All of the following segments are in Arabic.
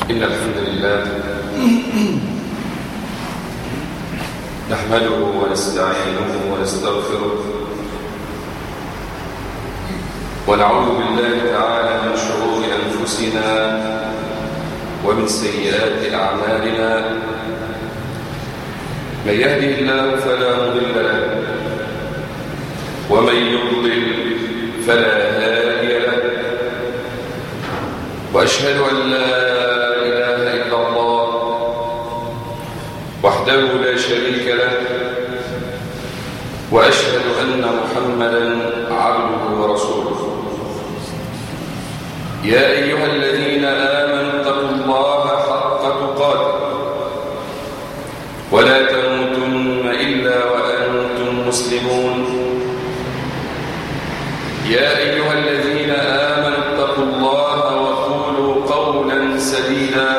إن الحمد لله نحمده ونستعينه ونستغفره ونعوذ بالله تعالى من شرور أنفسنا ومن سيئات أعمالنا. من يهده الله فلا مضل له ومن يضلل فلا هادي له، وأشهد أن لا إله إلا الله وحده لا شريك له، وأشهد أن محمدًا عبده ورسوله. يا أيها الذين آمنوا اتقوا الله حق تقاته ولا تموتن إلا وأنتم مسلمون. يا أيها الذين آمنوا اتقوا الله وقولوا قولا سديدا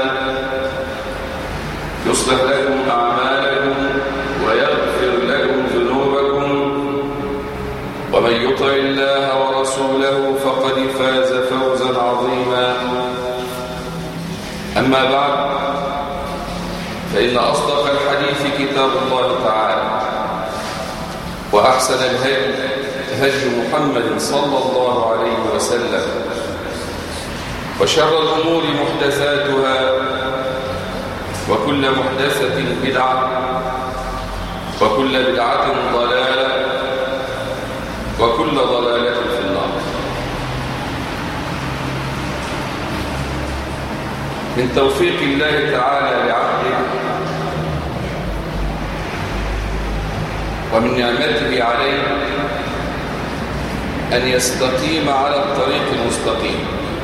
يصلح لكم أعمالكم ويغفر لكم ذنوبكم، ومن يطع الله ورسوله فقد فاز فوزا عظيما. أما بعد، فإن أصدق الحديث كتاب الله تعالى، وأحسن هدي محمد صلى الله عليه وسلم، وشر الأمور محدثاتها، وكل محدثة بدعة، وكل بدعة ضلالة، وكل ضلالة في النار. من توفيق الله تعالى لعبده ومن نعمته عليه أن يستقيم على الطريق المستقيم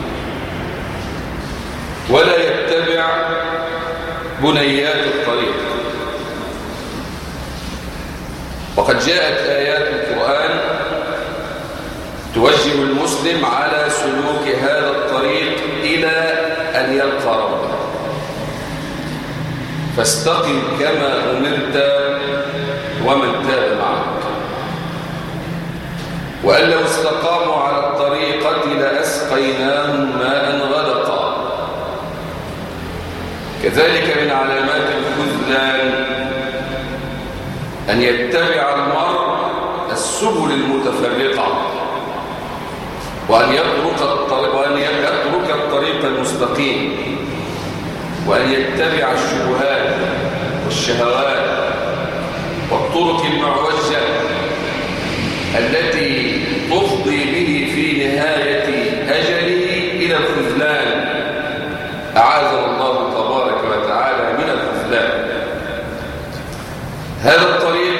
ولا يتبع بنيات الطريق. وقد جاءت آيات القرآن توجه المسلم على سلوك هذا الطريق إلى أن يلقى ربه. فاستقم كما أمرت ومن تاب معك. وأن لو استقاموا على الطريقة لأسقيناهم ماء غدقا. كذلك من علامات الخذلان أن يتبع المرء السبل المتفرقة، وأن يترك الطريق المستقيم، وأن يتبع الشبهات والشهوات والطرق المعوجة التي تفضي به في نهاية أجله إلى الخذلان. أعاذنا الله تبارك وتعالى من الخذلان. هذا الطريق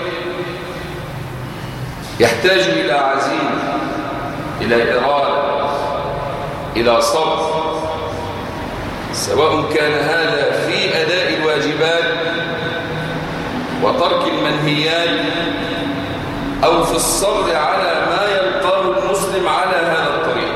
يحتاج إلى عزيمة، إلى إرادة، إلى صبر، سواء كان هذا في أداء الواجبات وترك المنهيات، أو في الصبر على ما يلقاه المسلم على هذا الطريق.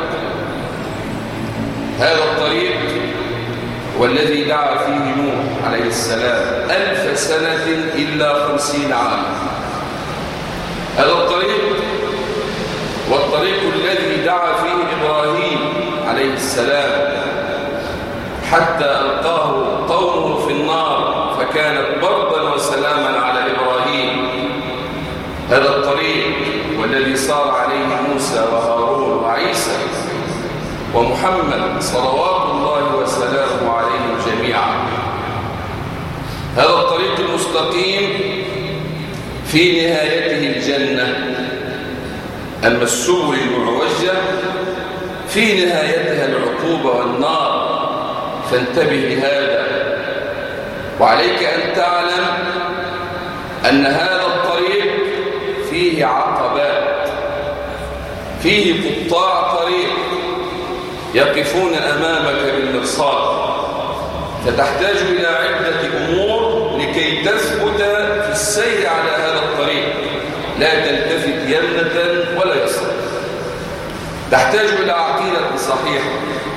هذا الطريق والذي دعا فيه نوح عليه السلام 1000 سنة إلا 50 عاما. هذا الطريق والطريق الذي دعا فيه إبراهيم عليه السلام حتى ألقاه قومه في النار فكانت بردا وسلاما على إبراهيم. هذا الطريق والذي صار عليه موسى وهارون وعيسى ومحمد صلوات الله وسلامه عليهم جميعا. هذا الطريق المستقيم في نهايته الجنة، أما السبل المعوجة في نهايتها العقوبة والنار. فانتبه لهذا، وعليك أن تعلم أن هذا الطريق فيه عقبات، فيه قطاع طريق يقفون أمامك بالمرصاد، فتحتاج إلى عدة أمور لكي تثبت في السير على هذا الطريق، لا تلتفت يمنة ولا يسرا. تحتاج إلى عقيدة صحيحة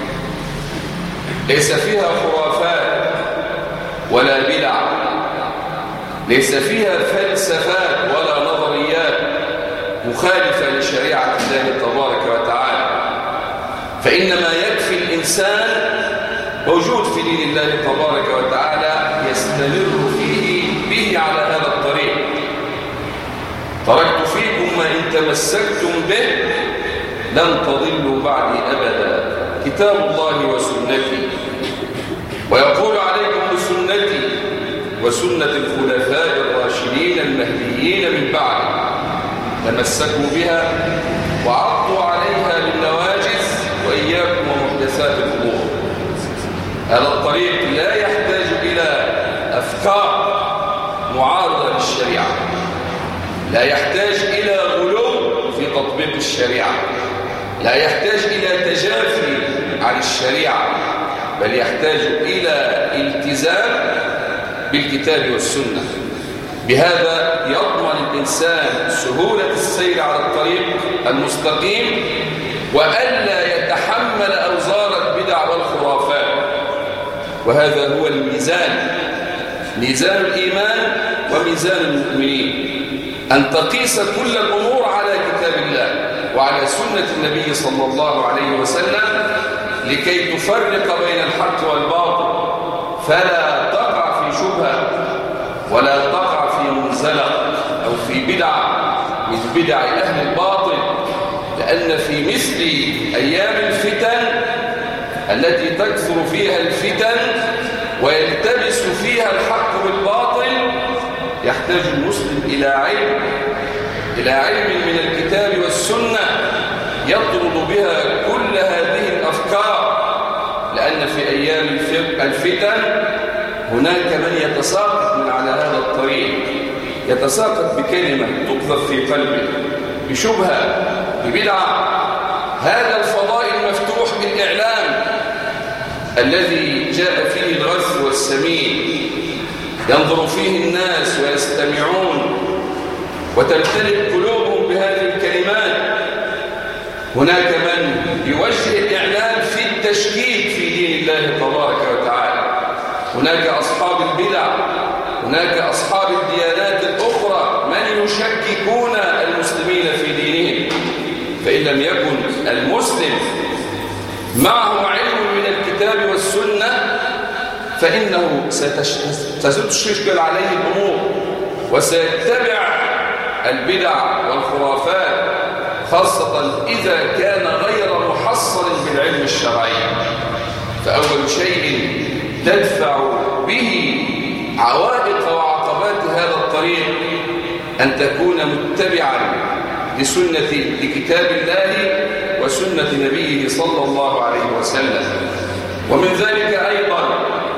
ليس فيها خرافات ولا بدع، ليس فيها فلسفات ولا نظريات مخالفة لشريعة الله تبارك وتعالى. فإنما يكفي الإنسان موجود في دين الله تبارك وتعالى يستمر فيه به على هذا الطريق. تركت فيكم ما إن تمسكتم به لن تضلوا بعدي أبدا، كتاب الله وسنتي، ويقول عليكم بسنتي وسنة الخلفاء الراشدين المهديين من بعد، تمسكوا بها وعضوا عليها بالنواجذ وإياكم ومحدثات الأمور. هذا الطريق لا يحتاج إلى أفكار معارضة للشريعة، لا يحتاج إلى غلو في تطبيق الشريعة، لا يحتاج إلى تجافي عن الشريعة، بل يحتاج إلى التزام بالكتاب والسنة. بهذا يضمن الإنسان سهولة السير على الطريق المستقيم، وألا يتحمل أوزار البدع والخرافات. وهذا هو الميزان، ميزان الإيمان وميزان المؤمنين، أن تقيس كل الأمور على كتاب الله وعلى سنة النبي صلى الله عليه وسلم، لكي تفرق بين الحق والباطل، فلا تقع في شبهة ولا تقع في منزلق أو في بدعة من بدع أهل الباطل. لأن في مثل أيام الفتن التي تكثر فيها الفتن ويلتبس فيها الحق بالباطل، يحتاج المسلم إلى علم من الكتاب والسنة يطرد بها كل هذه الأفكار. لأن في أيام الفتن هناك من يتساقط من على هذا الطريق، يتساقط بكلمة تقذف في قلبه، بشبهة، ببدعة. هذا الفضاء المفتوح بالإعلام الذي جاء فيه الغث والسمين، ينظر فيه الناس ويستمعون وتمتلئ قلوبهم بهذه الكلمات. هناك من يوجه الإعلام في التشكيك في دين الله تبارك وتعالى، هناك أصحاب البدع، هناك أصحاب الديانات الأخرى من يشككون المسلمين في دينهم. فإن لم يكن المسلم معه علم من الكتاب والسنة فإنه ستشكل عليه الأمور وسيتبع البدع والخرافات، خاصة إذا كان غير محصن بالعلم الشرعي. فأول شيء تدفع به عوائق وعقبات هذا الطريق أن تكون متبعا لكتاب الله وسنة نبيه صلى الله عليه وسلم. ومن ذلك أيضا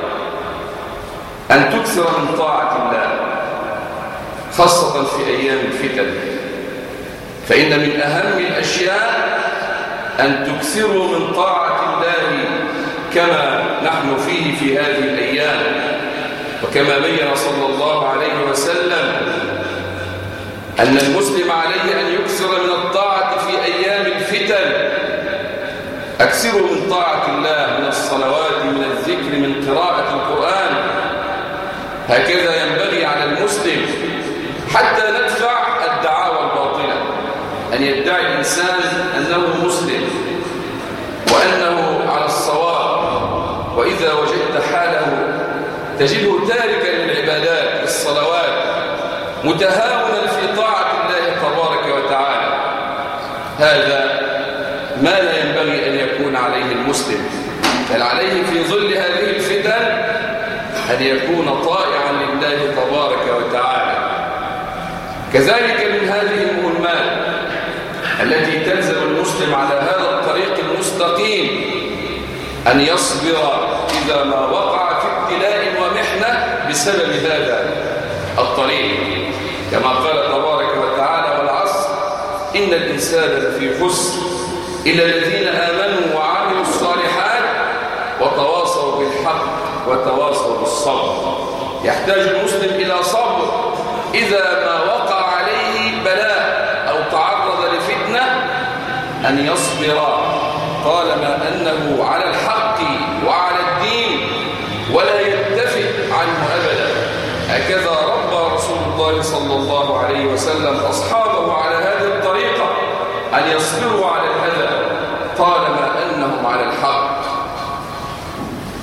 أن تكثر من طاعة الله، خاصة في أيام الفتن. فإن من أهم الأشياء أن تكثروا من طاعة الله كما نحن فيه في هذه الأيام. وكما بين صلى الله عليه وسلم أن المسلم عليه أن يكثر من الطاعة في أيام الفتن. أكثروا من طاعة الله، من الصلوات، من الذكر، من قراءة القرآن. هكذا ينبغي على المسلم حتى ندفع الدعاوى الباطلة، أن يدعي الإنسان أنه مسلم وأنه على الصواب، وإذا وجدت حاله تجده تاركا للعبادات الصلوات، متهاونا في طاعة الله تبارك وتعالى. هذا ما لا ينبغي أن يكون عليه المسلم، بل عليه في ظل هذه الفتن أن يكون طائعا لله تبارك وتعالى. كذلك من هذه المهمات التي تلزم المسلم على هذا الطريق المستقيم أن يصبر إذا ما وقع في ابتلاء ومحنة بسبب هذا الطريق، كما قال تبارك وتعالى: والعصر إن الإنسان لفي خسر إلا الذين آمنوا وعملوا الصالحات وتواصوا بالحق وتواصوا بالصبر. يحتاج المسلم إلى صبر إذا ما وقع عليه بلاء أو تعرض لفتنة، أن يصبر طالما أنه على الحق وعلى الدين ولا يلتفت عنه أبدا. هكذا ربى رسول الله صلى الله عليه وسلم أصحابه على هذه الطريقة، أن يصبروا على الأذى طالما أنهم على الحق.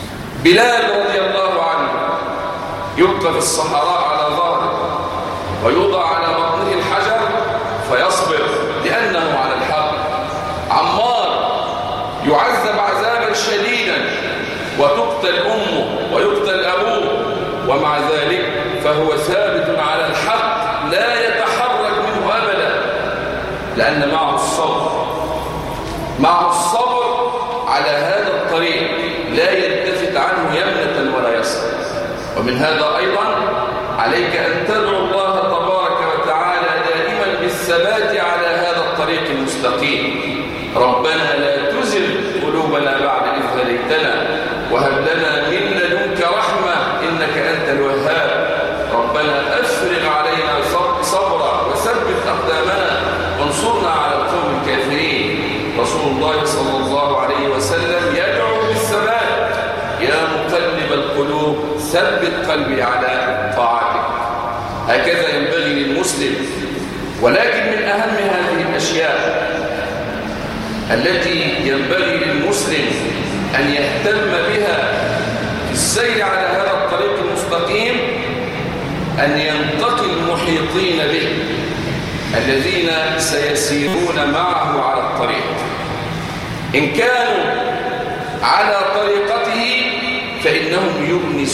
بلال رضي الله عنه يلقى في الصحراء على ظهره ويوضع على بطنه الحجر فيصبر لأنه على الحق. عمار يعذب عذابا شديدا وتقتل أمه ويقتل أبوه، ومع ذلك فهو ثابت على الحق لا يتحرك منه أبدا، لأن معه الصبر، معه الصبر على هذا الطريق لا يلتفت عنه يمنة ولا يسرا. ومن هذا أيضا عليك أن تدعو الله تبارك وتعالى دائما بالثبات على هذا الطريق المستقيم. ربنا لا تزغ قلوبنا بعد إذ هديتنا وهب لنا من لدنك رحمة إنك أنت الوهاب. ربنا أفرغ علينا صبرا وثبت أقدامنا وانصرنا على القوم الكافرين. رسول الله صلى الله عليه وسلم يدعو بالثبات: يا مقلب القلوب ثبت قلبي على طاعتك. هكذا ينبغي للمسلم. ولكن من أهم هذه الأشياء التي ينبغي للمسلم أن يهتم بها في السير على هذا الطريق المستقيم أن ينتقي المحيطين به الذين سيسيرون معه على الطريق. إن كانوا على طريقته فإنهم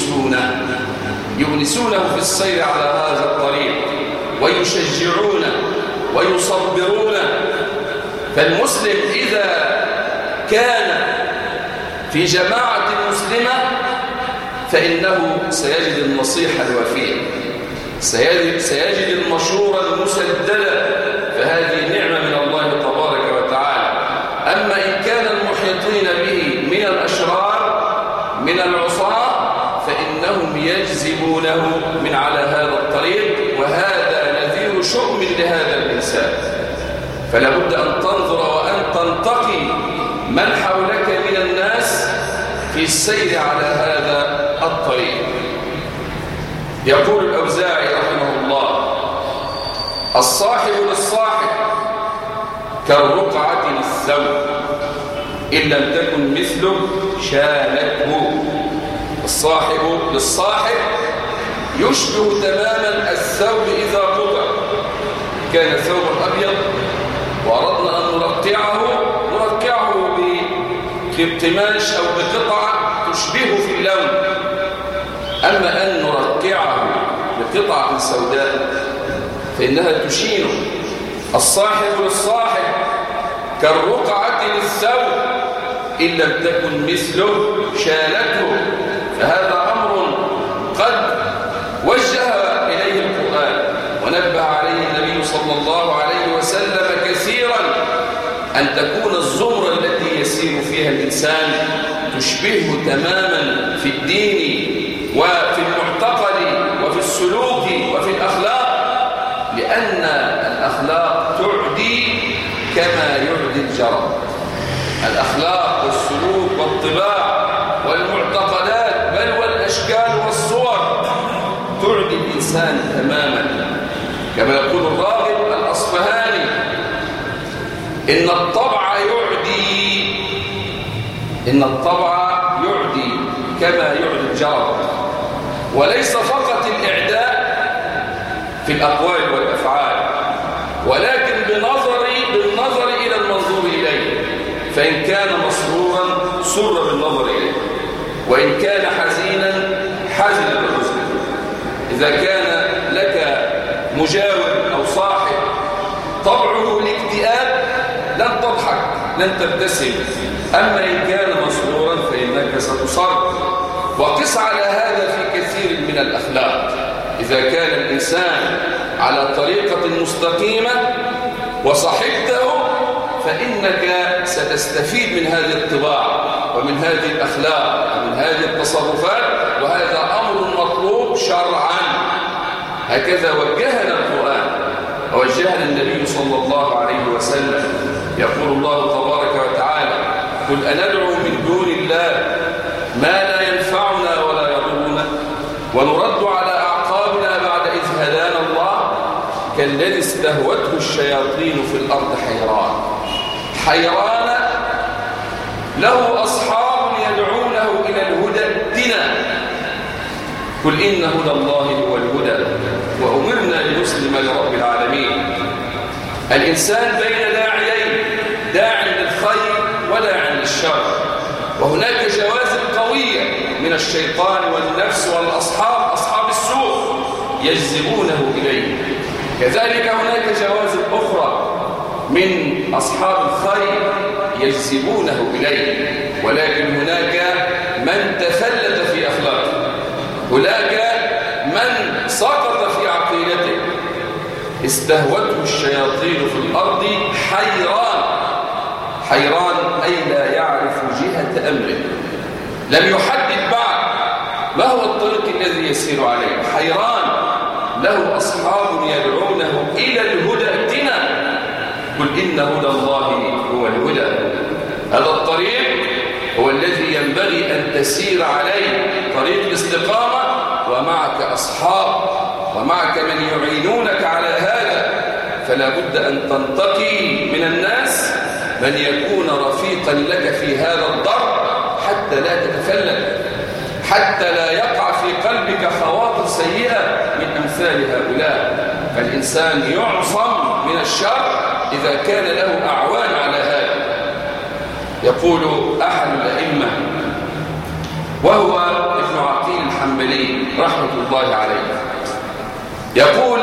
يؤنسونه في السير على هذا الطريق ويشجعونه ويصبرونه. فالمسلم إذا كان في جماعة مسلمة فإنه سيجد النصيحة الوفية، سيجد المشورة المسددة، فهذه نعمة من الله تبارك وتعالى. أما إن كان المحيطين به من الأشرار من العصاة فإنهم يجذبونه من على هذا الطريق، وهذا نذير شؤم لهذا الإنسان. فلا بد أن تنظر وأن تنتقي من حولك من الناس في السير على هذا الطريق. يقول الأوزاعي رحمه الله: الصاحب للصاحب كالرقعة للثوب إن لم تكن مثله شالته. الصاحب للصاحب يشبه تماما الثوب إذا قطع. كان ثوب أبيض وأردنا أن نرقعه بقماش أو بقطعة تشبهه في اللون. أما أن نرقعه بقطعة سوداء فإنها تشينه. الصاحب للصاحب كالرقعة للثوب إن لم تكن مثله شالته. فهذا أمر قد وجه إليه القرآن ونبه عليه النبي صلى الله عليه وسلم كثيرا، أن تكون الزمرة التي يسير فيها الإنسان تشبهه تماما في الدين وفي المعتقد وفي السلوك وفي الأخلاق، لأن الأخلاق تعدي كما يعدي الجرى. الأخلاق والسلوك والطباع والمعتقدات بل والأشكال والصور تعدي الإنسان تماما. كما يقول الراغب الأصفهاني: إن الطبع يعدي كما يعدي الجرى. وليس فقط الإعداء في الأقوال والأفعال، ولكن بالنظر إلى المنظور إليه. فإن كان مسرورا سر بالنظر إليه، وإن كان حزينا حزن بالحزن. إذا كان لك مجاور أو صاحب طبعه الاكتئاب لن تضحك لن تبتسم. أما إن كان مسرورا فإنك ستصر. وقس على هذا في كثير من الأخلاق. إذا كان الإنسان على طريقة مستقيمة وصحبته فإنك ستستفيد من هذه الطباع ومن هذه الأخلاق ومن هذه التصرفات، وهذا أمر مطلوب شرعا. هكذا وجهنا القرآن ووجهنا النبي صلى الله عليه وسلم. يقول الله تبارك وتعالى: قل أندعو من دون الله ما لا ينفعنا ولا يضرنا ونرد على أعقابنا بعد إذ هدانا الله كالذي استهوته الشياطين في الأرض حيران له أصحاب يدعونه إلى الهدى ائتنا قل إن هدى الله هو الهدى وأمرنا لنسلم لرب العالمين. الإنسان بين داعيين، داع للخير وداع للشر، وهناك جوازب قوية من الشيطان والنفس والأصحاب، أصحاب السوء يجذبونه إليه. كذلك هناك جوازب أخرى من أصحاب الخير يجذبونه إليه، ولكن هناك من تفلت في أخلاقه، هناك من سقط في عقيدته، استهوته الشياطين في الأرض حيران أي لا يعرف جهة أمره، لم يحدد بعد ما هو الطريق الذي يسير عليه، حيران، له أصحاب يدعونه إلى الهدى ائتنا، قل إن هدى الله هو الهدى. هذا الطريق هو الذي ينبغي أن تسير عليه، طريق الاستقامة، ومعك أصحاب ومعك من يعينونك على هذا، فلا بد أن تنتقي من الناس من يكون رفيقا لك في هذا الضرب حتى لا تتفلت، حتى لا يقع في قلبك خواطر سيئة من أمثال هؤلاء. فالإنسان يعصم من الشر إذا كان له أعوان على هذا. يقول أحد الأئمة وهو ابن عقيل الحنبلي رحمة الله عليه، يقول: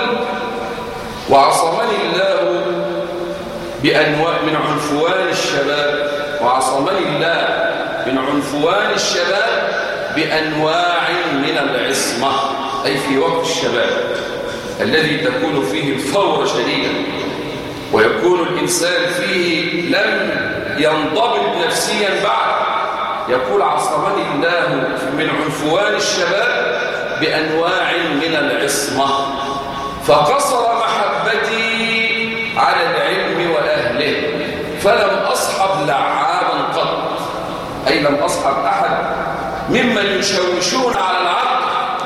وعصمني الله بأنواع من عنفوان الشباب، وعصمني الله من عنفوان الشباب بأنواع من العصمة، أي في وقت الشباب الذي تكون فيه الفور شديدا، ويكون الإنسان فيه لم ينضبط نفسيا بعد. يقول: عصمني الله من عنفوان الشباب بأنواع من العصمة، فقصر محبتي على العلم وأهله، فلم أصحب لعابا قط، أي لم أصحب أحد ممن يشوشون على العقل،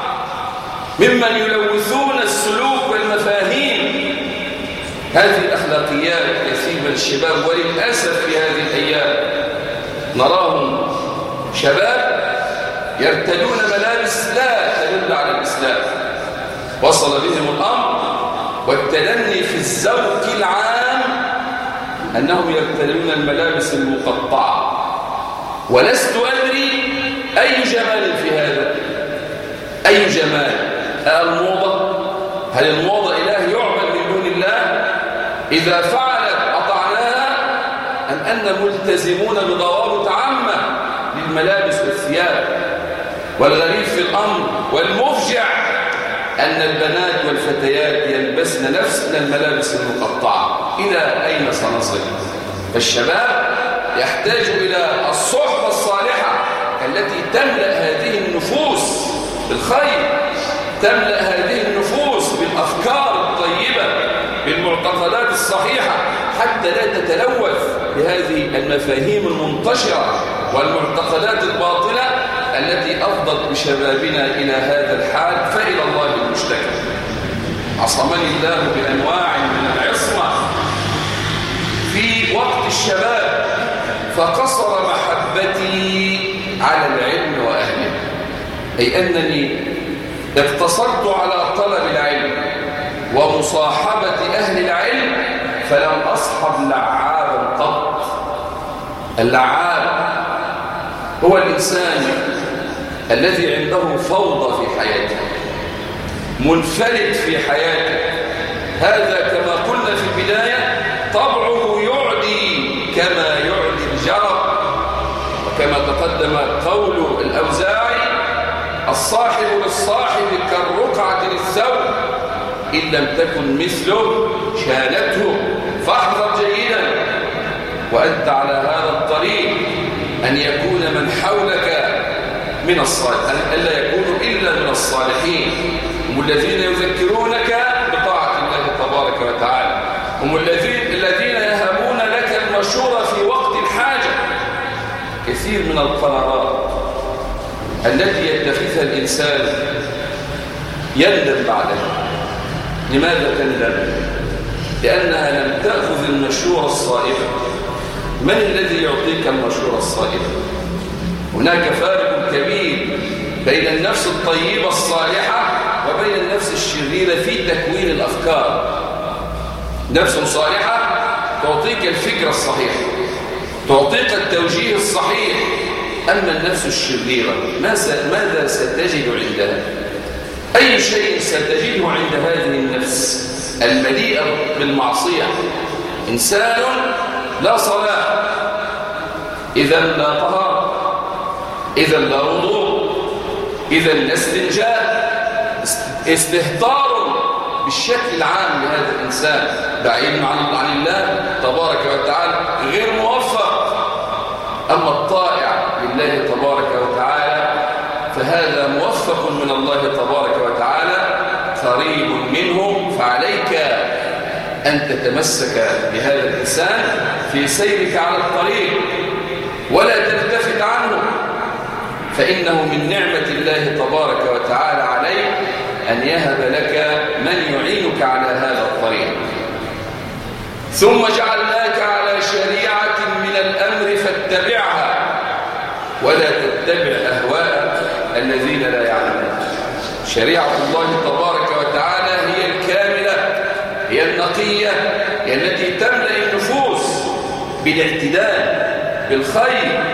ممن يلوثون السلوك والمفاهيم. هذه الأخلاقيات يسيب الشباب، وللأسف في هذه الأيام نراهم شباب يرتدون ملابس لا تدل على الإسلام. وصل بهم الأمر والتدني في الذوق العام أنهم يرتدون الملابس المقطعة، ولست أدري أي جمال في هذا، أي جمال. الموضة، هل الموضة إله يعبد من دون الله؟ إذا فعلت أطعناها أم أن ملتزمون بضوابط عامة للملابس والثياب؟ والغريب في الأمر والمفجع أن البنات والفتيات يلبسن نفس الملابس المقطعة. إلى أين سنصل؟ الشباب يحتاج إلى الصحبة الصالحة التي تملأ هذه النفوس بالخير، تملأ هذه النفوس بالأفكار الطيبة، بالمعتقدات الصحيحة، حتى لا تتلوث بهذه المفاهيم المنتشرة والمعتقدات الباطلة التي أفضت بشبابنا إلى هذا الحال، فإلى الله المشتكى. عصمني الله بأنواع من العصمة في وقت الشباب، فقصر محبتي على العلم وأهله، أي أنني اقتصرت على طلب العلم ومصاحبة أهل العلم، فلم أصحب لعابا قط. اللعاب هو الإنسان الذي عنده فوضى في حياته، منفلت في حياته. هذا كما قلنا في البداية طبعه يعدي كما يعدي الجرب، وكما تقدم قول الأوزاعي: الصاحب للصاحب كالرقعة للثوب، إن لم تكن مثله شانته، فاحذر جيدا. وأنت على هذا الطريق أن يكون من حولك من الصالحين، ألا يكونوا إلا من الصالحين، هم الذين يذكرونك بطاعة الله تبارك وتعالى، هم الذين يهبون لك المشورة في وقت الحاجة. كثير من القرارات التي يتخذها الإنسان يندم بعدها. لماذا تندم؟ لأنها لم تأخذ المشورة الصائبة. من الذي يعطيك المشورة الصائبة؟ هناك فارق كبير بين النفس الطيبة الصالحة وبين النفس الشريرة في تكوين الأفكار. نفس صالحة تعطيك الفكرة الصحيحة، تعطيك التوجيه الصحيح. أما النفس الشريرة ماذا ستجد عندها؟ أي شيء ستجده عند هذه النفس المليئة بالمعصية؟ إنسان لا صلاة، إذا لا طهارة، إذا لا وضوء، إذا لا استنجاء، استهتار بالشكل العام لهذا الإنسان، بعيد عن الله تبارك وتعالى، غير موفق. أما الطائع لله تبارك وتعالى فهذا موفق من الله تبارك وتعالى، قريب منه. فعليك أن تتمسك بهذا الإنسان في سيرك على الطريق ولا تلتفت عنه، فإنه من نعمة الله تبارك وتعالى عليك أن يهب لك من يعينك على هذا الطريق. ثم جعلناك على شريعة من الأمر فاتبعها ولا تتبع أهواء الذين لا يعلمون. شريعة الله تبارك وتعالى هي الكاملة، هي النقية، هي التي تملأ النفوس بالاعتدال بالخير،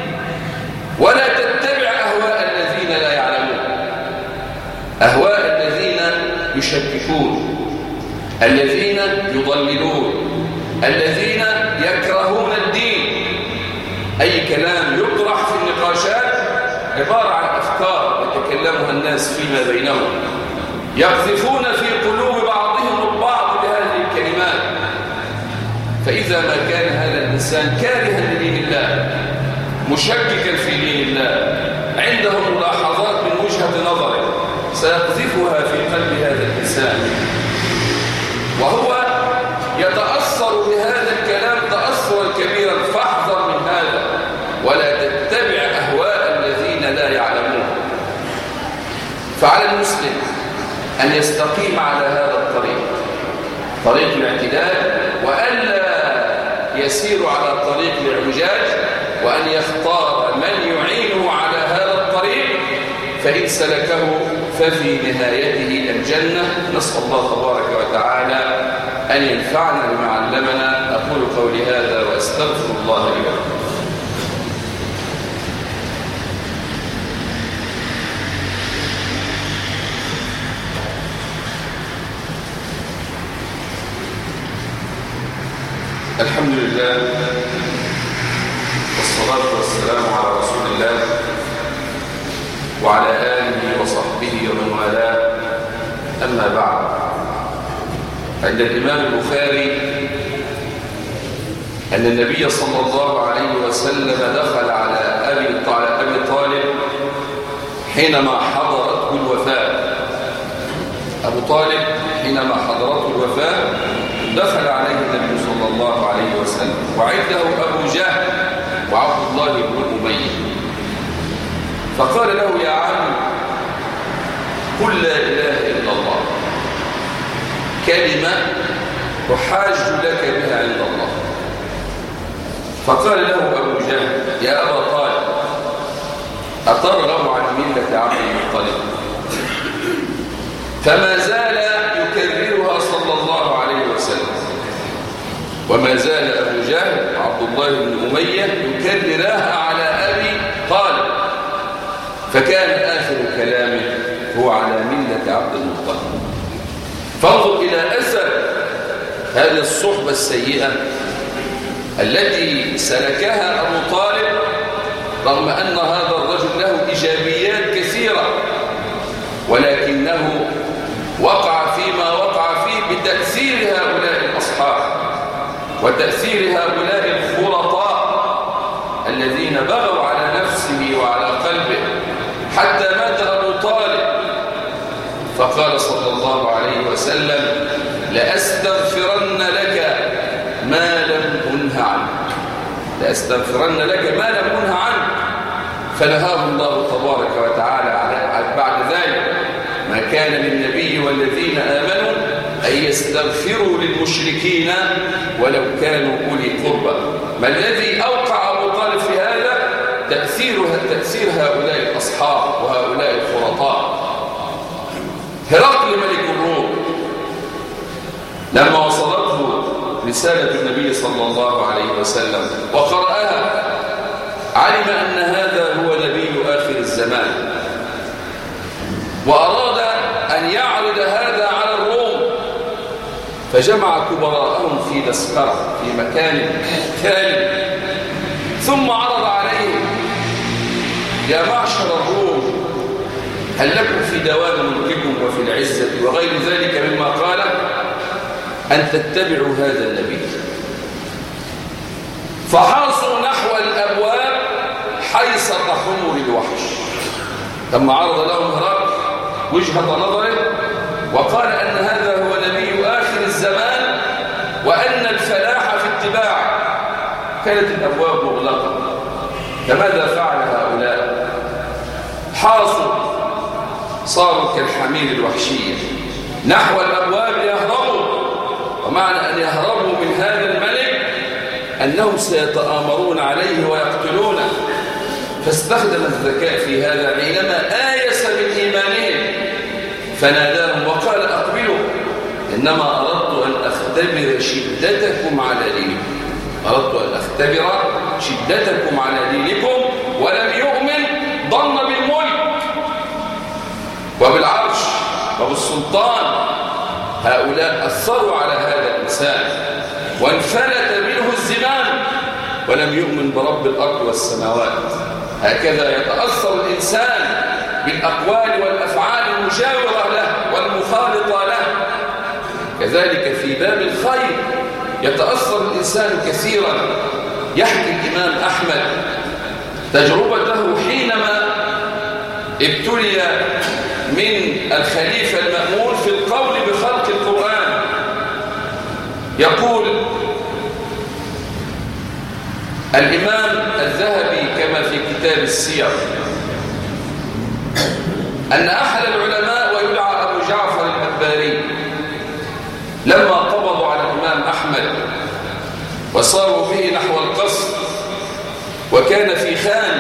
ولا تتبع أهواء الذين لا يعلمون، أهواء الذين يشككون، الذين يضللون، الذين يكرهون الدين. أي كلام يطرح في النقاشات عبارة عن أفكار يتكلمها الناس فيما بينهم، يقذفون في قلوب بعضهم البعض بهذه الكلمات. فإذا ما كان هذا الإنسان كارها لدين الله، مشككا في دين الله، عنده ملاحظات من وجهة نظره، سيقذفها في قلب هذا الإنسان، وهو يتأثر بهذا الكلام تأثرا كبيرا. فاحذر من هذا ولا تتبع أهواء الذين لا يعلمون. فعلى المسلم أن يستقيم على هذا الطريق، طريق الاعتدال، وألا يسير على طريق الاعوجاج، وأن يختار من يعينه على هذا الطريق، فإن سلكه ففي نهايته الجنة. نسأل الله تبارك وتعالى أن ينفعنا بما علمنا. أقول قولي هذا وأستغفر الله لي ولكم. الحمد لله والصلاة والسلام على رسول الله وعلى آله وصحبه ومن والاه. أما بعد، عند الإمام البخاري أن النبي صلى الله عليه وسلم دخل على أبي طالب حينما حضرته الوفاة. أبو طالب حينما حضرته الوفاة دخل عليه النبي صلى الله عليه وسلم، وعنده أبو جهل وعبد الله بن أمية، فقال له: يا عم، قل لا إله إلا الله، كلمة أحاج لك بها عند الله. فقال له أبو جهل: يا أبا طالب، أترغب عن ملة عبد المطلب؟ فما زال يكررها صلى الله عليه وسلم، وما زال أبو جهل عبد الله بن أمية يكررها على أبي طالب، فكان آخر كلامه هو على ملة عبد المطلب. فانظر إلى أثر هذه الصحبة السيئة التي سلكها أبو طالب، رغم أن هذا الرجل له إيجابيات كثيرة، ولكنه وقع فيما وقع فيه بتأثير هؤلاء الأصحاب وتأثير هؤلاء الخلطاء الذين بغوا على نفسه وعلى قلبه حتى مات أبو طالب. فقال صلى الله عليه وسلم: لأستغفرن لك ما لم أنه عنك، لأستغفرن لك ما لم أنه عنك. فنهاه الله تبارك وتعالى بعد ذلك ما كان للنبي والذين آمنوا أن يستغفروا للمشركين ولو كانوا أولي قربى. ما الذي أوقع أبو طالب في هذا؟ تأثير هؤلاء الأصحاب وهؤلاء الخلطاء. هرقل ملك الروم لما وصلته رسالة النبي صلى الله عليه وسلم وقرأها علم أن هذا هو نبي آخر الزمان، وأراد أن يعرض هذا على الروم، فجمع كبراءهم في دسقرة في مكان كامل، ثم عرض عليهم: يا معشر الروم، هل لكم في دوام ملككم وفي العزة وغير ذلك مما قال أن تتبعوا هذا النبي؟ فحاصوا نحو الأبواب حيصة حمر الوحش. لما عرض لهم هرقل وجهة نظره وقال أن هذا هو نبي آخر الزمان وأن الفلاح في اتباعه، كانت الأبواب مغلقة. فماذا فعل هؤلاء؟ حاصوا، صاروا كالحمير الوحشية نحو الأبواب يهربوا. ومعنى أن يهربوا من هذا الملك أنهم سيتآمرون عليه ويقتلونه. فاستخدم الذكاء في هذا حينما آيس من إيمانهم فناداهم وقال: أقبلوا، إنما أردت أن أختبر شدتكم على دينكم. أردت أن أختبر شدتكم على دينكم. ولم يؤمن ظن بالملك وبالعرش وبالسلطان. هؤلاء أثروا على هذا الإنسان وانفلت منه الزمام، ولم يؤمن برب الأرض والسماوات. هكذا يتأثر الإنسان بالأقوال والأفعال المجاورة له والمخالطة له. كذلك في باب الخير يتأثر الإنسان كثيرا. يحكي الإمام أحمد تجربته حينما ابتلي من الخليفة المأمون في القول بخلق القرآن. يقول الإمام الذهبي كما في كتاب السير أن أحد العلماء ويدعى أبو جعفر الأباري لما قبضوا على الإمام أحمد وصاروا به نحو القصر وكان في خان،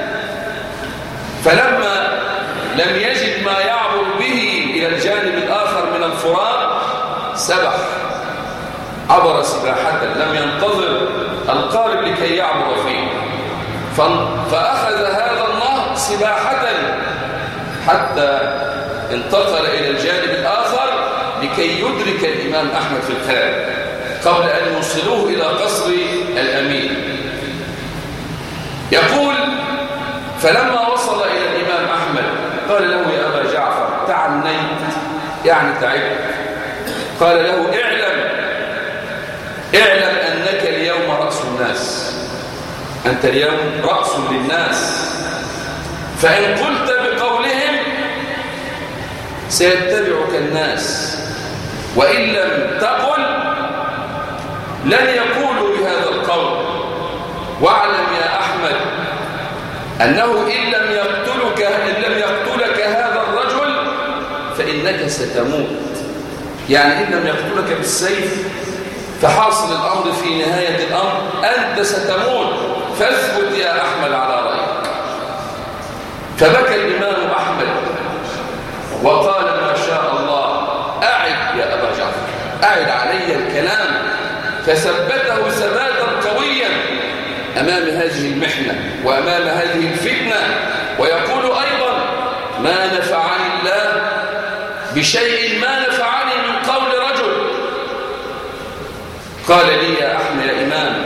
فلما لم يجد ما يعبر به إلى الجانب الآخر من الفرات سبح، عبر سباحة، لم ينتظر القارب لكي يعبر فيه، فأخذ هذا النهر سباحة حتى انتقل إلى الجانب الآخر لكي يدرك الإمام أحمد في الخارج قبل أن يوصلوه إلى قصر الأمير. يقول فلما وصل إلى الإمام أحمد قال له: يا أبا جعفر، تعنيت، يعني تعبت. قال له: اعلم أنك اليوم رأس الناس، أنت اليوم رأس للناس، فإن قلت بقولهم سيتبعك الناس، وإن لم تقل لن يقولوا بهذا القول. واعلم يا أحمد أنه إن لم يقتلك هذا الرجل فإنك ستموت، يعني إن لم يقتلك بالسيف فحاصل الأمر في نهاية الأمر أنت ستموت، فاثبت يا أحمد على رأيك. فبكى الإمام أحمد وقال: ما شاء الله، أعد يا أبا جعفر، أعد علي الكلام. فثبته ثباتا قويا أمام هذه المحنة وأمام هذه الفتنة. ويقول أيضا: ما نفعني الله بشيء ما نفعني من قول رجل. قال لي يا أحمد يا إمام: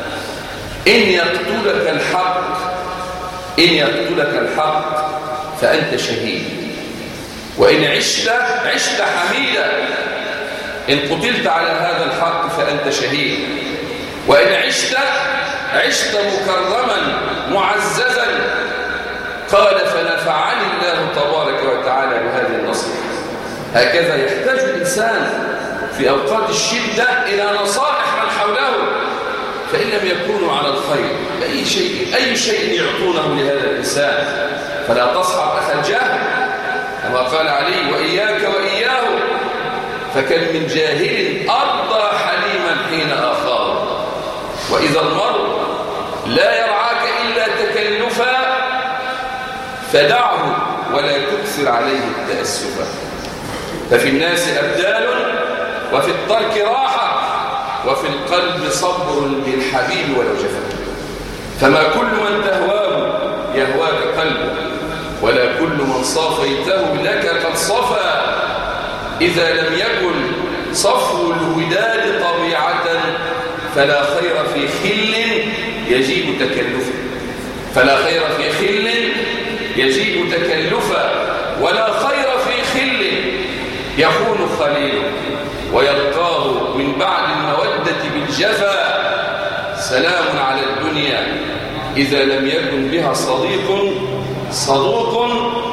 إن يقتلك الحق فأنت شهيد، وإن عشت حميدا. إن قتلت على هذا الحق فأنت شهيد، وإن عشت مكرما معززا. قال: فنفعني الله تبارك وتعالى بهذه النصيحة. هكذا يحتاج الإنسان في أوقات الشدة إلى نصائح من حوله، فإن لم يكونوا على الخير أي شيء يعطونه لهذا الإنسان. فلا تصحب أخا الجهل كما قال علي: وإياك وإياه، فكم من جاهل أرضى حليما حين آخاه. وإذا المرء لا يرعاك إلا تكلفا تكلفا فدعه ولا تكثر عليه التأسفا. ففي الناس أبدال وفي الترك راحة وفي القلب صبر للحبيب ولو جفا. فما كل من تهواه يهواك قلبه ولا كل من صافيته لك قد صفى. إذا لم يكن صفو الوداد طبيعة فلا خير في خل يجيب تكلفا. فلا خير في خل يجيب تكلفا ولا خير في خل يخون خليله ويلقاه من بعد المودة بالجفا. سلام على الدنيا إذا لم يكن بها صديق صدوق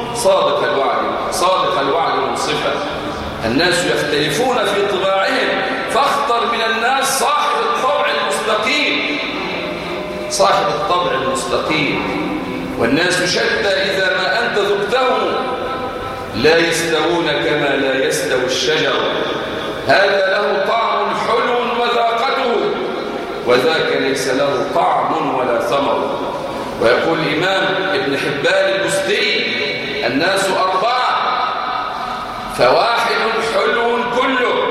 صادق الوعد منصفا. الناس يختلفون في طباعهم فاختر من الناس صاحب الطبع المستقيم. والناس شتى إذا ما أنت ذقتهم لا يستوون كما لا يستوي الشجر. هذا له طعم حلو وذاقته وذاك ليس له طعم ولا ثمر. ويقول الإمام ابن حبان البستي الناس أربعة فواحد حلو كله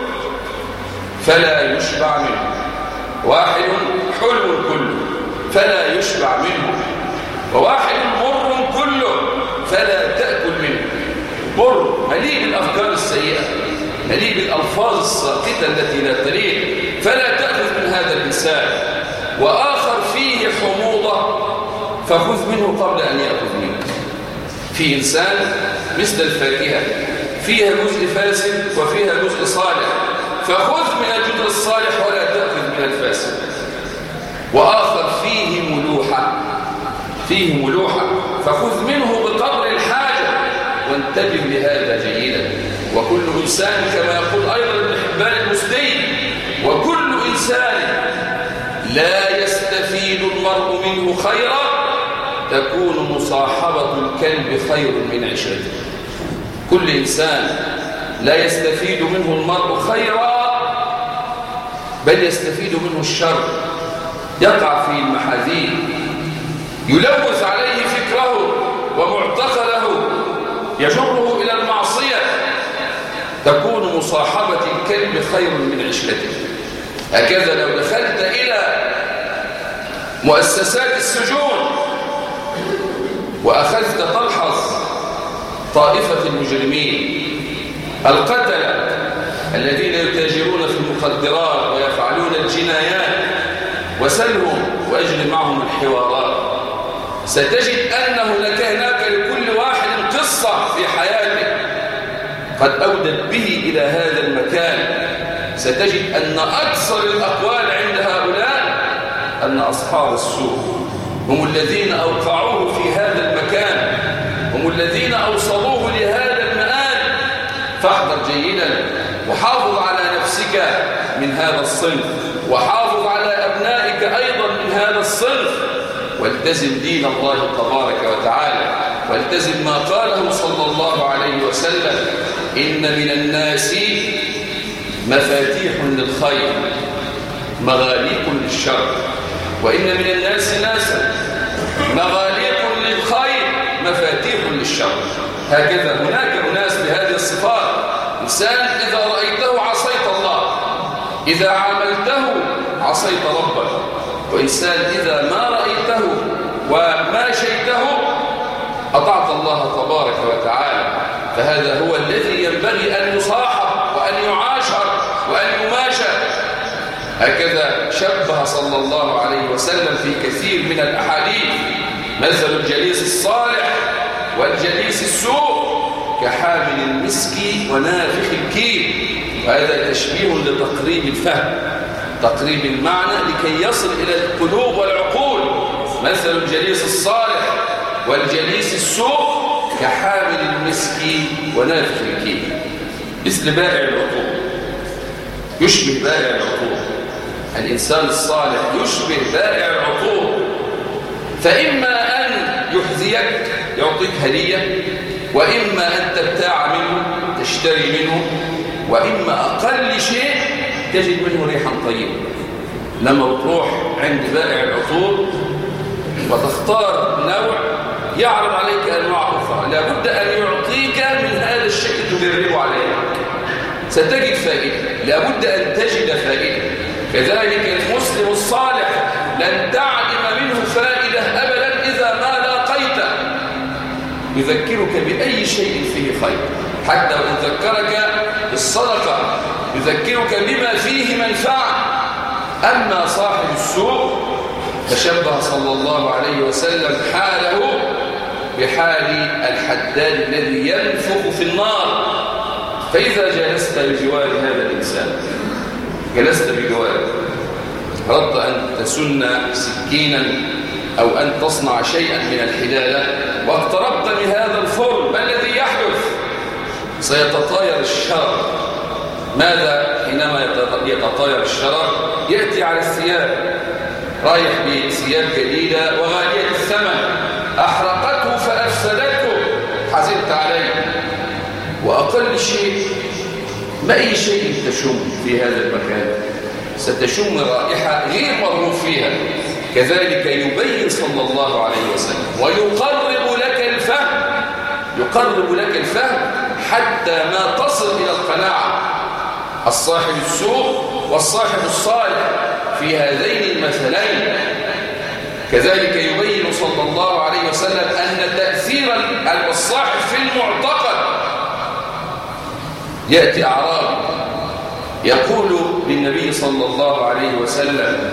فلا يشبع منه. واحد حلو كله فلا يشبع منه وواحد مر كله فلا تأكل منه. مر مليء بالأفكار السيئة مليء بالألفاظ الساقطة التي لا تليق فلا تأخذ من هذا الإنسان. وآخر فيه حموضة فخذ منه قبل أن يأخذ منك. في إنسان مثل الفاكهة فيها جزء فاسد وفيها جزء صالح فخذ من الجزء الصالح ولا تأخذ من الفاسد. وآخر فيه ملوحة فخذ منه بقدر الحاجة وانتبه لهذا جيدا. وكل إنسان كما يقول أيضا ابن حبان البستي وكل إنسان لا يستفيد المرء منه خيرا تكون مصاحبة الكلب خير من عشرته. كل إنسان لا يستفيد منه المرء خيرا بل يستفيد منه الشر يقع في المحاذير يلوث عليه فكره ومعتقله يجره إلى المعصية. تكون مصاحبة الكلب خير من عشرته. هكذا لو دخلت إلى مؤسسات السجون وأخذت تلحظ طائفة المجرمين القتلة الذين يتاجرون في المخدرات ويفعلون الجنايات وسلهم وأجل معهم الحوارات ستجد أن هناك لكل واحد قصة في حياته قد أودت به إلى هذا المكان. ستجد أن أكثر الأقوال عند هؤلاء أن أصحاب السوء هم الذين أوقعوه في هذا المكان هم الذين أوصلوه لهذا المآل. فاحذر جيدا وحافظ على نفسك من هذا الصنف وحافظ على أبنائك أيضا من هذا الصنف والتزم دين الله تبارك وتعالى والتزم ما قاله صلى الله عليه وسلم إن من الناس مفاتيح للخير مغاليق للشر وإن من الناس ناسا مغاليق للخير مفاتيح للشر. هكذا هناك أناس بهذه الصفات. إنسان إذا رأيته عصيت الله إذا عاملته عصيت ربك. وإنسان إذا ما رأيته وما شئته أطعت الله تبارك وتعالى. فهذا هو الذي ينبغي أن يصاحب وأن يعاشر وأن يماشى. هكذا شبه صلى الله عليه وسلم في كثير من الأحاديث مثل الجليس الصالح والجليس السوء كحامل المسك ونافخ الكير. وهذا تشبيه لتقريب الفهم تقريب المعنى لكي يصل إلى القلوب والعقول. مثل الجليس الصالح والجليس السوء كحامل المسك ونافخ الكير. مثل بائع العطور يشبه بائع العطور. الإنسان الصالح يشبه بائع العطور. فإما أن يحذيك يعطيك هدية وإما أن تبتاع منه تشتري منه وإما أقل شيء تجد منه ريحا طيبة. لما تروح عند بائع العطور وتختار نوع يعرض عليك أنواع أخرى، لابد أن يعطيك من هذا الشيء تجربه عليه، ستجد فائدة، لابد أن تجد فائدة. كذلك المسلم الصالح لن تعلم منه فائدة أبدا إذا ما لاقيته، يذكرك بأي شيء فيه خير، حتى وإن ذكرك بالصدقة يذكرك بما فيه منفعة. أما صاحب السوء فشبه صلى الله عليه وسلم حاله بحال الحداد الذي ينفخ في النار. فإذا جلست بجوار هذا الإنسان، جلست بجواره، أردت أن تسن سكينا أو أن تصنع شيئا من الحدادة واقتربت من هذا الفرن، ما الذي يحدث؟ سيتطاير الشرر. ماذا حينما يتطاير الشرر؟ يأتي على الثياب، رايح بثياب جديدة وغالية الثمن، أحرقته فأفسدته، حزنت عليه. وأقل شيء، ما أي شيء تشم في هذا المكان ستشم رائحة غير مرغوب فيها. كذلك يبين صلى الله عليه وسلم ويقرب لك الفهم، يقرب لك الفهم حتى ما تصل إلى القناعة. الصاحب السوء والصاحب الصالح في هذين المثلين. كذلك يبين صلى الله عليه وسلم أن تأثير الصاحب في المعتقد. يأتي أعرابي يقول للنبي صلى الله عليه وسلم: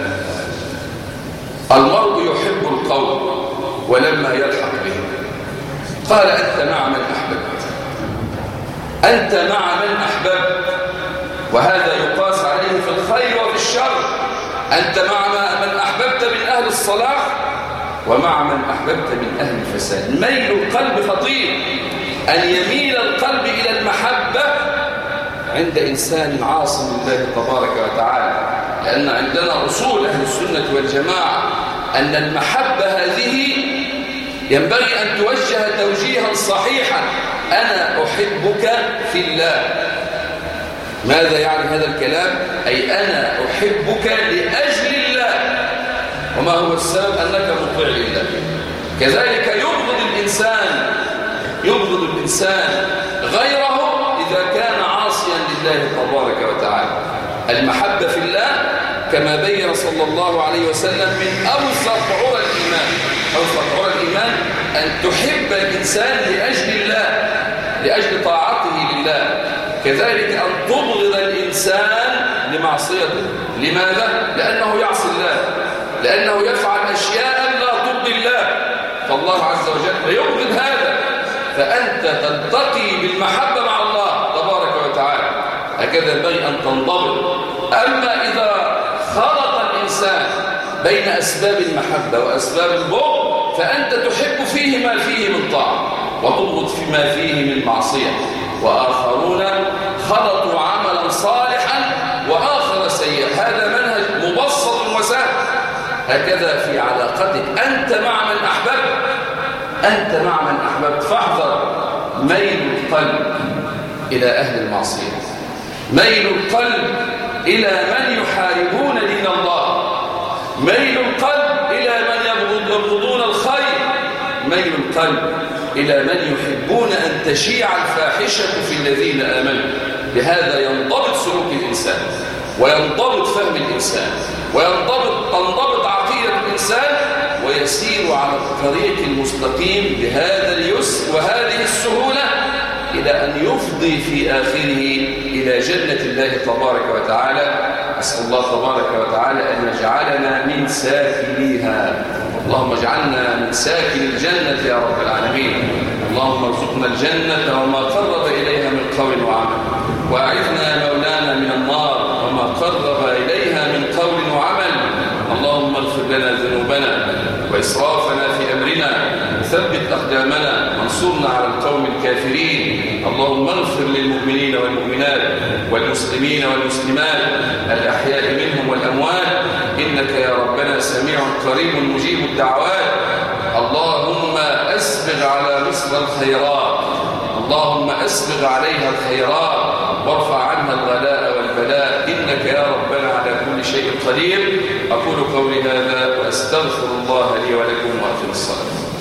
المرء يحب القوم ولما يلحق بهم. قال: أنت مع من أحببت، أنت مع من أحببت. وهذا يقاس عليه في الخير وفي الشر. أنت مع من أحببت من أهل الصلاح ومع من أحببت من أهل الفساد. ميل القلب خطير، أن يميل القلب إلى المحبة عند إنسان عاصم لله تبارك وتعالى. لأن عندنا أصول أهل السنة والجماعة أن المحبة هذه ينبغي أن توجه توجيها صحيحا. أنا أحبك في الله. ماذا يعني هذا الكلام؟ أي أنا أحبك لأجل الله. وما هو السبب؟ أنك مطيع لله. كذلك يبغض الإنسان غيره إذا كان عاصيا لله تبارك وتعالى. المحبة في الله كما بين صلى الله عليه وسلم من أوثق عرى الإيمان. أوثق عرى الإيمان أن تحب الإنسان لأجل الله، لأجل طاعته لله. كذلك أن تبغض الإنسان لمعصيته. لماذا؟ لأنه يعصي الله، لأنه يفعل أشياء لا ترضي الله، فالله عز وجل يبغض هذا. فأنت تلتقي بالمحبة مع الله تبارك وتعالى. هكذا ينبغي أن تنضبط. أما إذا خلط الإنسان بين أسباب المحبة وأسباب البغض فأنت تحب فيه ما فيه من طاعة وتبغض فيما فيه من معصية. وآخرون خلطوا عملا صالحا وآخر سيئا. هذا منهج مبسط وسهل. هكذا في علاقتك أنت مع من أحببت، أنت مع من أحببت. فاحذر ميل القلب إلى أهل المعصية، ميل القلب إلى من يحاربون دين الله، ميل القلب إلى من يبغضون الخير، ميل القلب إلى من يحبون أن تشيع الفاحشة في الذين آمنوا. بهذا ينضبط سلوك الإنسان وينضبط فهم الإنسان تنضبط عقيدة الإنسان ويسير على الطريق المستقيم بهذا اليسر وهذه السهولة إلى أن يفضي في آخره إلى جنة الله تبارك وتعالى. أسأل الله تبارك وتعالى أن يجعلنا من ساكنيها. اللهم اجعلنا من ساكن الجنة يا رب العالمين. اللهم ارزقنا الجنة وما قرب إليها من قول وعمل، وأعذنا يا مولانا من النار وما قرب إليها من قول وعمل. اللهم اغفر لنا ذنوبنا وإسرافنا في أمرنا، ثبت أقدامنا وانصرنا على القوم الكافرين. اللهم اغفر للمؤمنين والمؤمنات والمسلمين والمسلمات الأحياء منهم والأموات، إنك يا ربنا سميع قريب مجيب الدعوات. اللهم أسبغ على مصر الخيرات، اللهم أسبغ عليها الخيرات، وارفع عنا الغلاء والبلاء، إنك يا ربنا على كل شيء قدير. أقول قولي هذا وأستغفر الله لي ولكم وأقم الصلاة.